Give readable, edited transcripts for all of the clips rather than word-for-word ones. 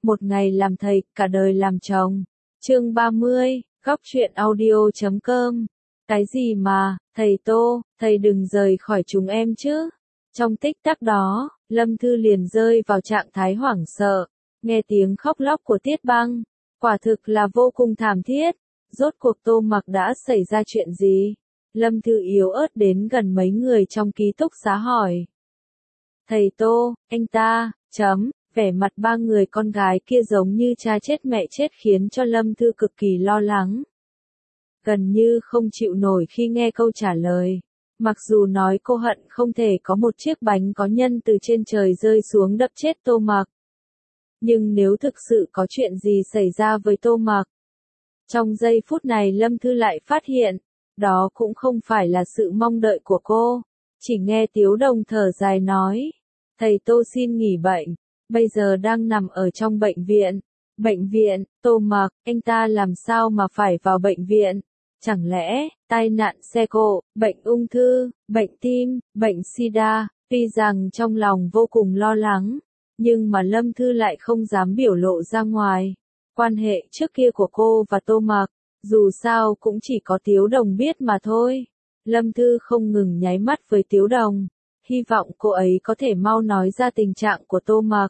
Một ngày làm thầy, cả đời làm chồng. Chương 30, góc truyện audio.com. Cái gì mà, thầy Tô, thầy đừng rời khỏi chúng em chứ. Trong tích tắc đó, Lâm Thư liền rơi vào trạng thái hoảng sợ, nghe tiếng khóc lóc của Tiết Băng, quả thực là vô cùng thảm thiết. Rốt cuộc Tô Mặc đã xảy ra chuyện gì? Lâm Thư yếu ớt đến gần mấy người trong ký túc xá hỏi. Thầy Tô, anh ta, vẻ mặt ba người con gái kia giống như cha chết mẹ chết khiến cho Lâm Thư cực kỳ lo lắng. Gần như không chịu nổi khi nghe câu trả lời. Mặc dù nói cô hận không thể có một chiếc bánh có nhân từ trên trời rơi xuống đập chết Tô Mặc. Nhưng nếu thực sự có chuyện gì xảy ra với Tô Mặc, trong giây phút này Lâm Thư lại phát hiện, đó cũng không phải là sự mong đợi của cô. Chỉ nghe Tiếu Đồng thở dài nói, thầy Tô xin nghỉ bệnh, bây giờ đang nằm ở trong bệnh viện. Bệnh viện, Tô Mặc, anh ta làm sao mà phải vào bệnh viện? Chẳng lẽ, tai nạn xe cộ, bệnh ung thư, bệnh tim, bệnh sida? Tuy rằng trong lòng vô cùng lo lắng, nhưng mà Lâm Thư lại không dám biểu lộ ra ngoài. Quan hệ trước kia của cô và Tô Mặc, dù sao cũng chỉ có Tiếu Đồng biết mà thôi. Lâm Thư không ngừng nháy mắt với Tiếu Đồng, hy vọng cô ấy có thể mau nói ra tình trạng của Tô Mặc.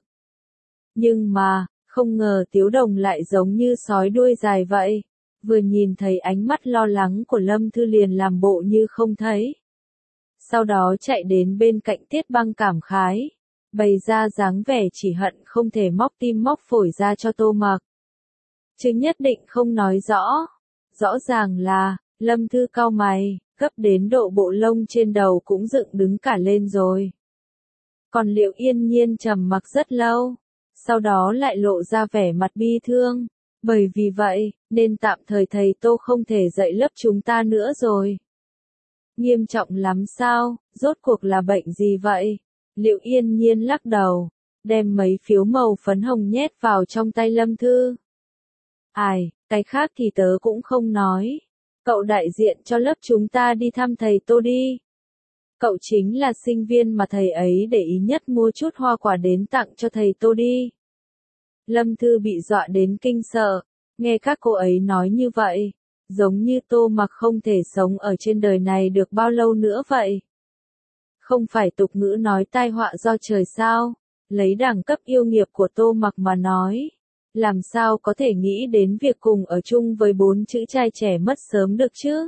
Nhưng mà, không ngờ Tiếu Đồng lại giống như sói đuôi dài vậy. Vừa nhìn thấy ánh mắt lo lắng của Lâm Thư liền làm bộ như không thấy. Sau đó chạy đến bên cạnh Tiết Băng cảm khái, bày ra dáng vẻ chỉ hận không thể móc tim móc phổi ra cho Tô Mặc. Chứ nhất định không nói rõ. Rõ ràng là, Lâm Thư cau mày, gấp đến độ bộ lông trên đầu cũng dựng đứng cả lên rồi. Còn Liệu Yên Nhiên trầm mặc rất lâu, sau đó lại lộ ra vẻ mặt bi thương. Bởi vì vậy, nên tạm thời thầy Tô không thể dạy lớp chúng ta nữa rồi. Nghiêm trọng lắm sao, rốt cuộc là bệnh gì vậy? Liệu Yên Nhiên lắc đầu, đem mấy phiếu màu phấn hồng nhét vào trong tay Lâm Thư. Ai, cái khác thì tớ cũng không nói. Cậu đại diện cho lớp chúng ta đi thăm thầy Tô đi. Cậu chính là sinh viên mà thầy ấy để ý nhất, mua chút hoa quả đến tặng cho thầy Tô đi. Lâm Thư bị dọa đến kinh sợ, nghe các cô ấy nói như vậy, giống như Tô Mặc không thể sống ở trên đời này được bao lâu nữa vậy. Không phải tục ngữ nói tai họa do trời sao, lấy đẳng cấp yêu nghiệp của Tô Mặc mà nói. Làm sao có thể nghĩ đến việc cùng ở chung với 4 chữ trai trẻ mất sớm được chứ?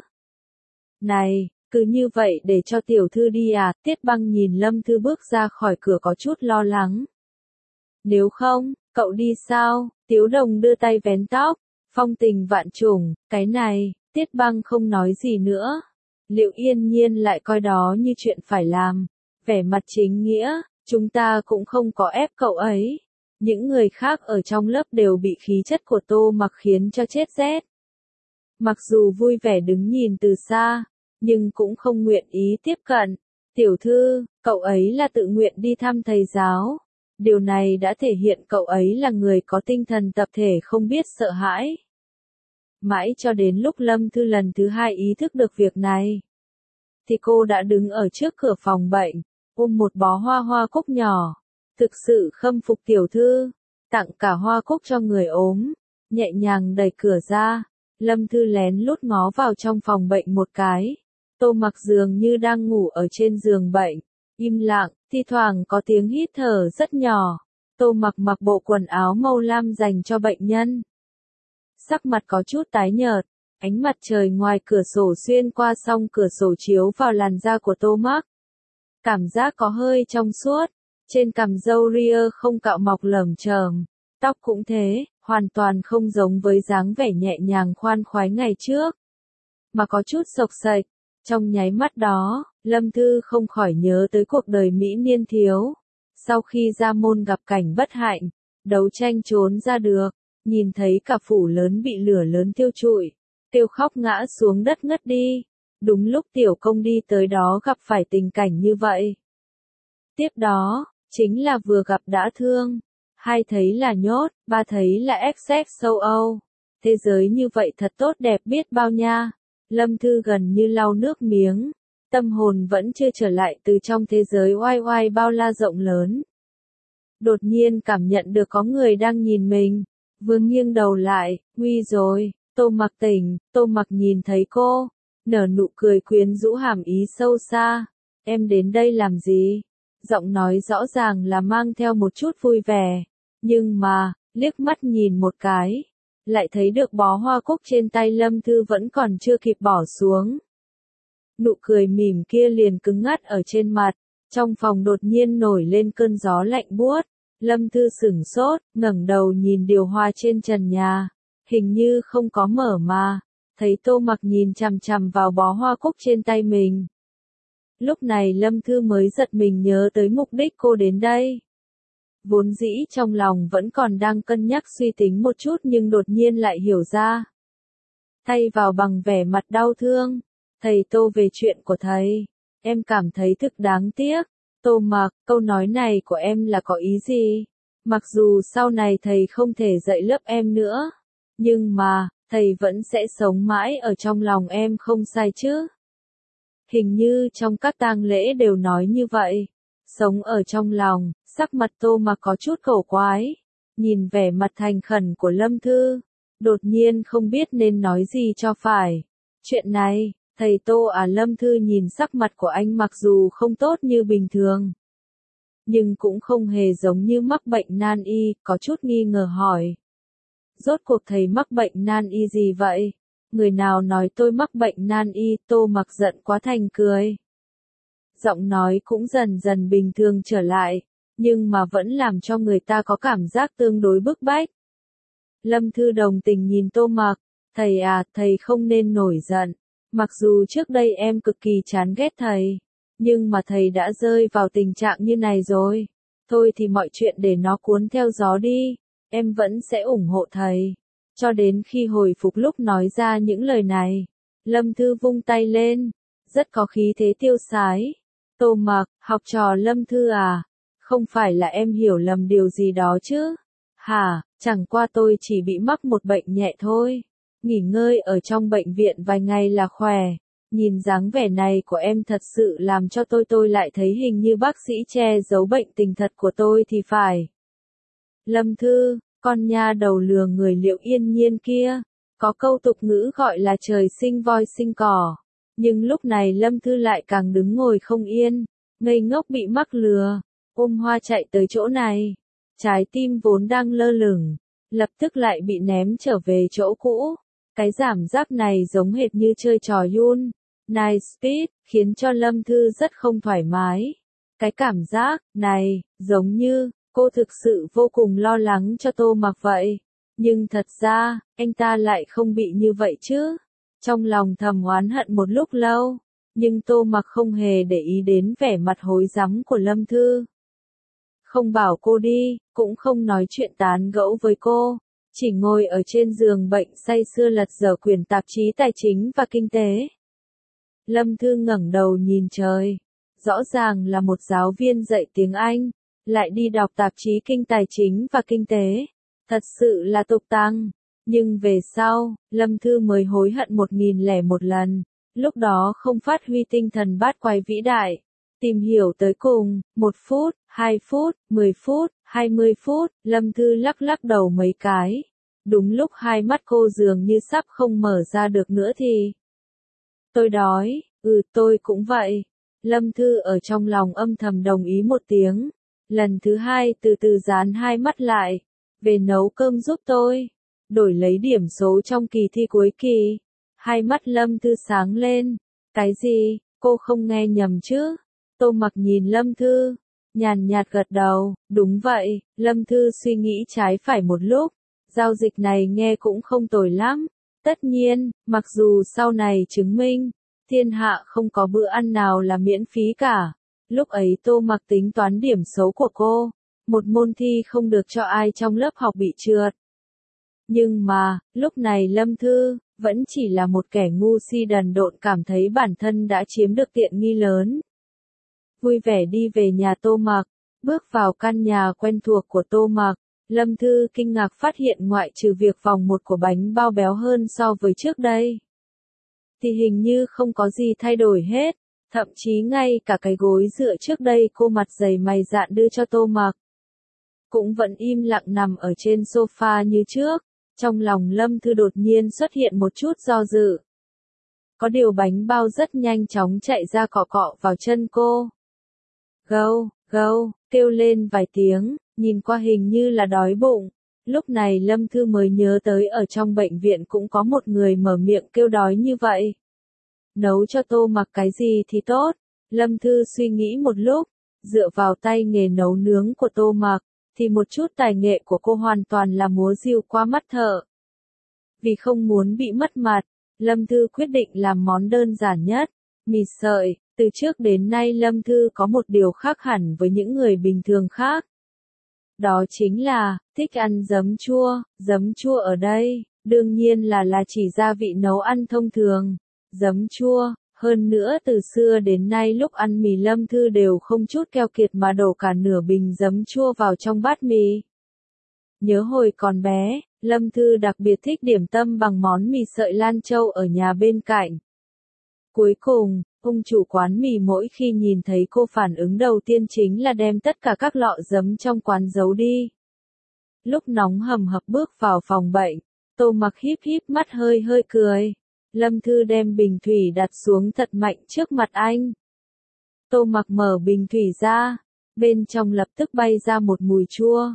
Này, cứ như vậy để cho tiểu thư đi à? Tiết Băng nhìn Lâm Thư bước ra khỏi cửa có chút lo lắng. Nếu không, cậu đi sao? Tiếu Đồng đưa tay vén tóc, phong tình vạn trùng, cái này, Tiết Băng không nói gì nữa. Liệu Yên Nhiên lại coi đó như chuyện phải làm, vẻ mặt chính nghĩa, chúng ta cũng không có ép cậu ấy. Những người khác ở trong lớp đều bị khí chất của Tô Mặc khiến cho chết rét. Mặc dù vui vẻ đứng nhìn từ xa, nhưng cũng không nguyện ý tiếp cận. Tiểu thư, cậu ấy là tự nguyện đi thăm thầy giáo. Điều này đã thể hiện cậu ấy là người có tinh thần tập thể không biết sợ hãi. Mãi cho đến lúc Lâm Thư lần thứ 2 ý thức được việc này, thì cô đã đứng ở trước cửa phòng bệnh, ôm một bó hoa cúc nhỏ. Thực sự khâm phục tiểu thư, tặng cả hoa cúc cho người ốm, nhẹ nhàng đẩy cửa ra. Lâm Thư lén lút ngó vào trong phòng bệnh một cái. Tô Mặc dường như đang ngủ ở trên giường bệnh, im lặng, thi thoảng có tiếng hít thở rất nhỏ. Tô Mặc mặc bộ quần áo màu lam dành cho bệnh nhân. Sắc mặt có chút tái nhợt, ánh mặt trời ngoài cửa sổ xuyên qua song cửa sổ chiếu vào làn da của Tô Mặc. Cảm giác có hơi trong suốt, trên cằm râu ria không cạo mọc lởm chởm, tóc cũng thế, hoàn toàn không giống với dáng vẻ nhẹ nhàng khoan khoái ngày trước, mà có chút xộc xệch. Trong nháy mắt đó, Lâm Thư không khỏi nhớ tới cuộc đời mỹ niên thiếu. Sau khi ra môn gặp cảnh bất hạnh, đấu tranh trốn ra được, nhìn thấy cả phủ lớn bị lửa lớn thiêu trụi, kêu khóc ngã xuống đất ngất đi. Đúng lúc Tiểu Công đi tới đó gặp phải tình cảnh như vậy. Tiếp đó, chính là vừa gặp đã thương, hai thấy là nhốt, ba thấy là XXOO. Thế giới như vậy thật tốt đẹp biết bao nha. Lâm Thư gần như lau nước miếng, tâm hồn vẫn chưa trở lại từ trong thế giới oai oai bao la rộng lớn. đột nhiên cảm nhận được có người đang nhìn mình. Vừa nghiêng đầu lại, nguy rồi, Tô Mặc tỉnh, Tô Mặc nhìn thấy cô, nở nụ cười quyến rũ hàm ý sâu xa. Em đến đây làm gì? Giọng nói rõ ràng là mang theo một chút vui vẻ, nhưng mà, liếc mắt nhìn một cái, lại thấy được bó hoa cúc trên tay Lâm Thư vẫn còn chưa kịp bỏ xuống. Nụ cười mỉm kia liền cứng ngắt ở trên mặt, trong phòng đột nhiên nổi lên cơn gió lạnh buốt. Lâm Thư sửng sốt, ngẩng đầu nhìn điều hòa trên trần nhà, hình như không có mở mà, thấy Tô Mặc nhìn chằm chằm vào bó hoa cúc trên tay mình. Lúc này Lâm Thư mới giật mình nhớ tới mục đích cô đến đây. Vốn dĩ trong lòng vẫn còn đang cân nhắc suy tính một chút nhưng đột nhiên lại hiểu ra. Thay vào bằng vẻ mặt đau thương, thầy Tô về chuyện của thầy, em cảm thấy thực đáng tiếc. Tô Mặc, câu nói này của em là có ý gì? Mặc dù sau này thầy không thể dạy lớp em nữa, nhưng mà, thầy vẫn sẽ sống mãi ở trong lòng em không sai chứ? Hình như trong các tang lễ đều nói như vậy. Sống ở trong lòng, sắc mặt Tô Mặc có chút cổ quái. Nhìn vẻ mặt thành khẩn của Lâm Thư, đột nhiên không biết nên nói gì cho phải. Chuyện này, thầy Tô à? Lâm Thư nhìn sắc mặt của anh mặc dù không tốt như bình thường, nhưng cũng không hề giống như mắc bệnh nan y, có chút nghi ngờ hỏi. Rốt cuộc thầy mắc bệnh nan y gì vậy? Người nào nói tôi mắc bệnh nan y? Tô Mặc giận quá thành cười. Giọng nói cũng dần dần bình thường trở lại, nhưng mà vẫn làm cho người ta có cảm giác tương đối bức bách. Lâm Thư đồng tình nhìn Tô Mặc, thầy à, thầy không nên nổi giận. Mặc dù trước đây em cực kỳ chán ghét thầy, nhưng mà thầy đã rơi vào tình trạng như này rồi. Thôi thì mọi chuyện để nó cuốn theo gió đi, em vẫn sẽ ủng hộ thầy. Cho đến khi hồi phục lúc nói ra những lời này, Lâm Thư vung tay lên, rất có khí thế tiêu sái. Tô Mặc, học trò Lâm Thư à, không phải là em hiểu lầm điều gì đó chứ? Hả, chẳng qua tôi chỉ bị mắc một bệnh nhẹ thôi. Nghỉ ngơi ở trong bệnh viện vài ngày là khỏe. Nhìn dáng vẻ này của em thật sự làm cho tôi lại thấy hình như bác sĩ che giấu bệnh tình thật của tôi thì phải. Lâm Thư, con nha đầu lừa người Liệu Yên Nhiên kia, có câu tục ngữ gọi là trời sinh voi sinh cỏ. Nhưng lúc này Lâm Thư lại càng đứng ngồi không yên, ngây ngốc bị mắc lừa, ôm hoa chạy tới chỗ này. Trái tim vốn đang lơ lửng, lập tức lại bị ném trở về chỗ cũ. Cái cảm giác này giống hệt như chơi trò Yun Night Speed, khiến cho Lâm Thư rất không thoải mái. Cái cảm giác này, giống như, cô thực sự vô cùng lo lắng cho Tô Mặc vậy. Nhưng thật ra, anh ta lại không bị như vậy chứ. Trong lòng thầm oán hận một lúc lâu, nhưng Tô Mặc không hề để ý đến vẻ mặt hối rắm của Lâm Thư. Không bảo cô đi, cũng không nói chuyện tán gẫu với cô, chỉ ngồi ở trên giường bệnh say sưa lật dở quyển tạp chí tài chính và kinh tế. Lâm Thư ngẩng đầu nhìn trời, rõ ràng là một giáo viên dạy tiếng Anh, lại đi đọc tạp chí kinh tài chính và kinh tế. Thật sự là tục tằng. Nhưng về sau, Lâm Thư mới hối hận 1001 lần, lúc đó không phát huy tinh thần bát quái vĩ đại. Tìm hiểu tới cùng, 1 phút, 2 phút, 10 phút, 20 phút, Lâm Thư lắc lắc đầu mấy cái. Đúng lúc hai mắt cô dường như sắp không mở ra được nữa thì. Tôi đói, tôi cũng vậy. Lâm Thư ở trong lòng âm thầm đồng ý một tiếng. Lần thứ hai từ từ dán hai mắt lại. Về nấu cơm giúp tôi. Đổi lấy điểm số trong kỳ thi cuối kỳ. Hai mắt Lâm Thư sáng lên. Cái gì, cô không nghe nhầm chứ? Tô Mặc nhìn Lâm Thư, nhàn nhạt gật đầu, đúng vậy. Lâm Thư suy nghĩ trái phải một lúc. Giao dịch này nghe cũng không tồi lắm. Tất nhiên, mặc dù sau này chứng minh, thiên hạ không có bữa ăn nào là miễn phí cả. Lúc ấy Tô Mặc tính toán điểm số của cô, một môn thi không được cho ai trong lớp học bị trượt. Nhưng mà, lúc này Lâm Thư, vẫn chỉ là một kẻ ngu si đần độn cảm thấy bản thân đã chiếm được tiện nghi lớn. Vui vẻ đi về nhà Tô Mặc, bước vào căn nhà quen thuộc của Tô Mặc. Lâm Thư kinh ngạc phát hiện ngoại trừ việc vòng một của bánh bao béo hơn so với trước đây, thì hình như không có gì thay đổi hết, thậm chí ngay cả cái gối dựa trước đây cô mặt dày mày dạn đưa cho Tô Mặc, cũng vẫn im lặng nằm ở trên sofa như trước. Trong lòng Lâm Thư đột nhiên xuất hiện một chút do dự. Có điều bánh bao rất nhanh chóng chạy ra cọ cọ vào chân cô. Gâu, gâu, kêu lên vài tiếng, nhìn qua hình như là đói bụng. Lúc này Lâm Thư mới nhớ tới ở trong bệnh viện cũng có một người mở miệng kêu đói như vậy. Nấu cho Tô Mặc cái gì thì tốt. Lâm Thư suy nghĩ một lúc, dựa vào tay nghề nấu nướng của Tô Mặc, thì một chút tài nghệ của cô hoàn toàn là múa rìu qua mắt thợ. Vì không muốn bị mất mặt, Lâm Thư quyết định làm món đơn giản nhất, mì sợi. Từ trước đến nay Lâm Thư có một điều khác hẳn với những người bình thường khác. Đó chính là, thích ăn giấm chua ở đây, đương nhiên là chỉ gia vị nấu ăn thông thường, giấm chua, hơn nữa từ xưa đến nay lúc ăn mì Lâm Thư đều không chút keo kiệt mà đổ cả nửa bình giấm chua vào trong bát mì. Nhớ hồi còn bé, Lâm Thư đặc biệt thích điểm tâm bằng món mì sợi Lan Châu ở nhà bên cạnh. Cuối cùng, ông chủ quán mì mỗi khi nhìn thấy cô phản ứng đầu tiên chính là đem tất cả các lọ giấm trong quán giấu đi. Lúc nóng hầm hập bước vào phòng bệnh, Tô Mặc híp híp mắt hơi hơi cười. Lâm Thư đem bình thủy đặt xuống thật mạnh trước mặt anh. Tô Mặc mở bình thủy ra, bên trong lập tức bay ra một mùi chua.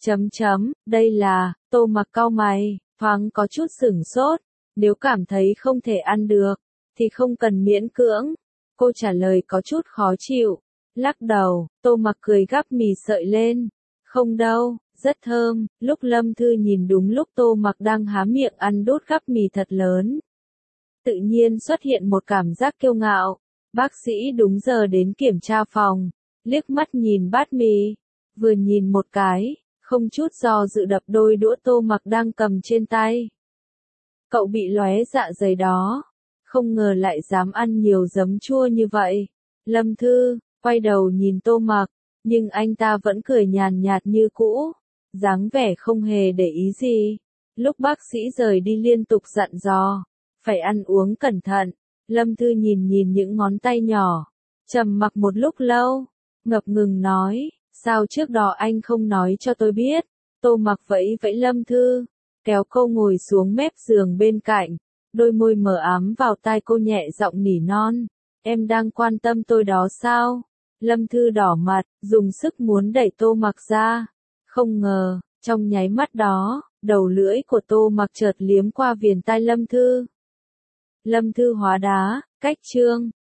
Đây là, Tô Mặc cau mày, thoáng có chút sửng sốt, nếu cảm thấy không thể ăn được, thì không cần miễn cưỡng. Cô trả lời có chút khó chịu, lắc đầu. Tô Mặc cười gắp mì sợi lên. Không đâu, rất thơm. Lúc Lâm Thư nhìn đúng lúc Tô Mặc đang há miệng ăn đốt gắp mì thật lớn. Tự nhiên xuất hiện một cảm giác kiêu ngạo. Bác sĩ đúng giờ đến kiểm tra phòng, liếc mắt nhìn bát mì, vừa nhìn một cái, không chút do dự đập đôi đũa Tô Mặc đang cầm trên tay. Cậu bị lóe dạ dày đó. Không ngờ lại dám ăn nhiều giấm chua như vậy. Lâm Thư quay đầu nhìn Tô Mặc, nhưng anh ta vẫn cười nhàn nhạt như cũ, dáng vẻ không hề để ý gì. Lúc bác sĩ rời đi liên tục dặn dò, phải ăn uống cẩn thận. Lâm Thư nhìn những ngón tay nhỏ, trầm mặc một lúc lâu, ngập ngừng nói, sao trước đó anh không nói cho tôi biết. Tô Mặc vẫy vẫy Lâm Thư, kéo cô ngồi xuống mép giường bên cạnh. Đôi môi mờ ám vào tai cô nhẹ giọng nỉ non. Em đang quan tâm tôi đó sao? Lâm Thư đỏ mặt, dùng sức muốn đẩy Tô Mặc ra. Không ngờ, trong nháy mắt đó, đầu lưỡi của Tô Mặc chợt liếm qua viền tai Lâm Thư. Lâm Thư hóa đá, cách chương.